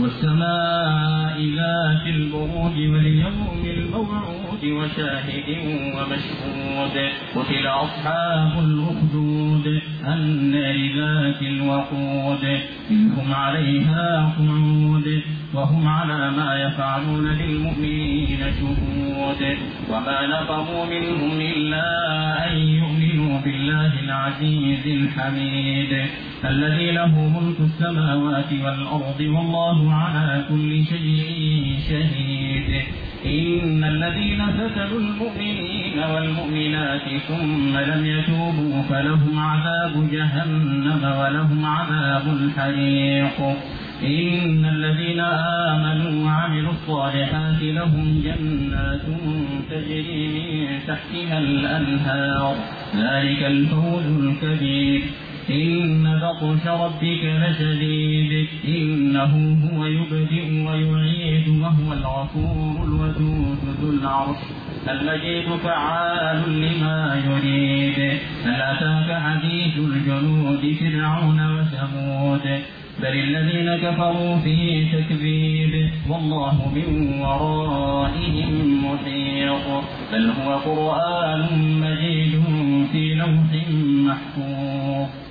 والسماء ذات البروج واليوم الموعود وشاهد ومشهود قتل أصحاب الأخدود النار ذات الوقود إذ هم عليها قعود وهم على ما يفعلون بالمؤمنين شهود وما نقموا منهم إلا أن يؤمنوا بالله العزيز الحميد الذي له ملك السماوات والأرض والله على كل شيء شهيد إن الذين فتنوا المؤمنين والمؤمنات ثم لم يتوبوا فلهم عذاب جهنم ولهم عذاب الحريق إن الذين آمنوا وعملوا الصالحات لهم جنات تجري من تحتها الأنهار ذلك الفوز الكبير إن بطش ربك لشديد إنه هو يبدئ ويعيد وهو الغفور الودود ذو العرش المجيد فعال لما يريد هل أتاك حديث الجنود فرعون وثمود بل الذين كفروا في تكذيب والله من ورائهم محيط بل هو قرآن مجيد في لوح محفوظ